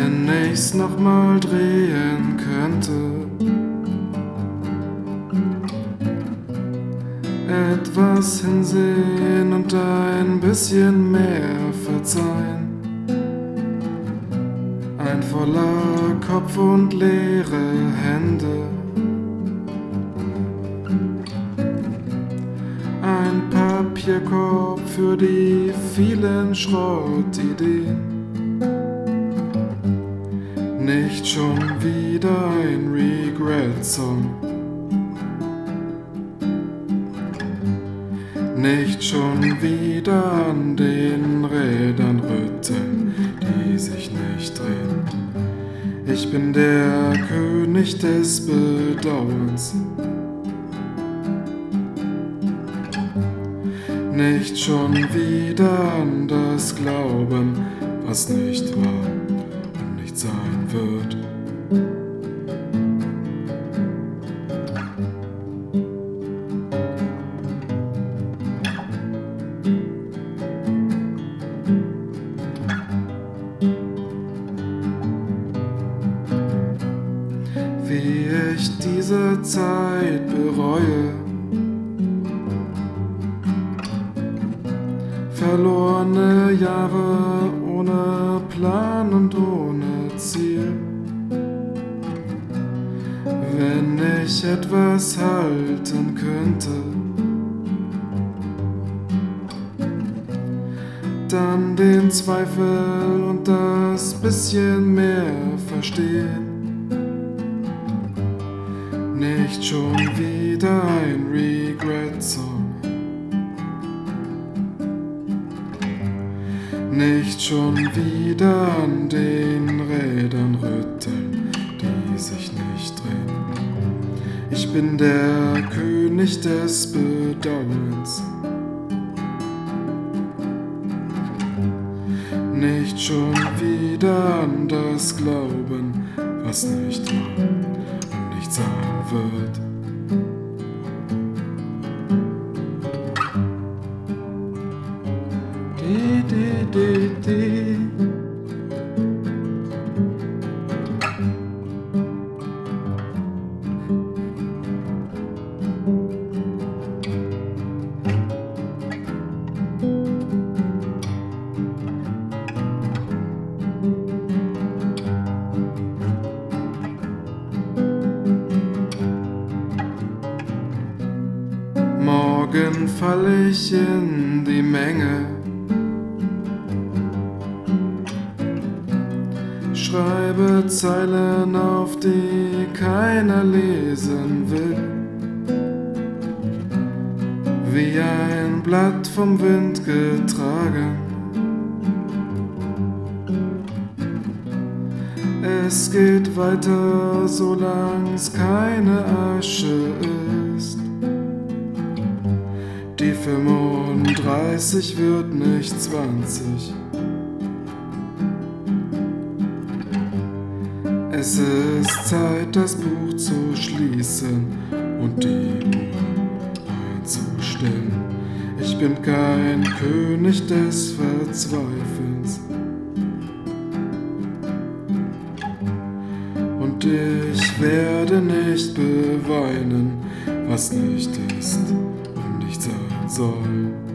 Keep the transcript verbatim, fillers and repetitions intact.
wenn ich's nochmal drehen könnte. Etwas hinsehen und ein bisschen mehr verzeihen. Ein voller Kopf und leere Hände. Ein Papierkorb für die vielen Schrottideen. Nicht schon wieder ein Regret-Song. Nicht schon wieder an den Rädern rütteln, die sich nicht drehen. Ich bin der König des Bedauerns. Nicht schon wieder an das Glauben, was nicht war und nicht sein wird. Wie ich diese Zeit bereue. Verlorene Jahre ohne Plan und ohne Ziel. Wenn ich etwas halten könnte, dann den Zweifel und das bisschen mehr verstehen. Nicht schon wieder ein Regret-Song. Nicht schon wieder an den Rädern rütteln, die sich nicht drehen. Ich bin der König des Bedauerns. Nicht schon wieder an das Glauben, was nicht war und nicht sein wird. Die, die, die, die. Morgen fall ich in die Menge. Schreibe Zeilen auf, die keiner lesen will. Wie ein Blatt vom Wind getragen. Es geht weiter, solang's keine Asche ist. Die fünfunddreißig wird nicht zwanzig. Es ist Zeit, das Buch zu schließen und die Uhr einzustellen. Ich bin kein König des Verzweifelns. Und ich werde nicht beweinen, was nicht ist und nicht sein soll.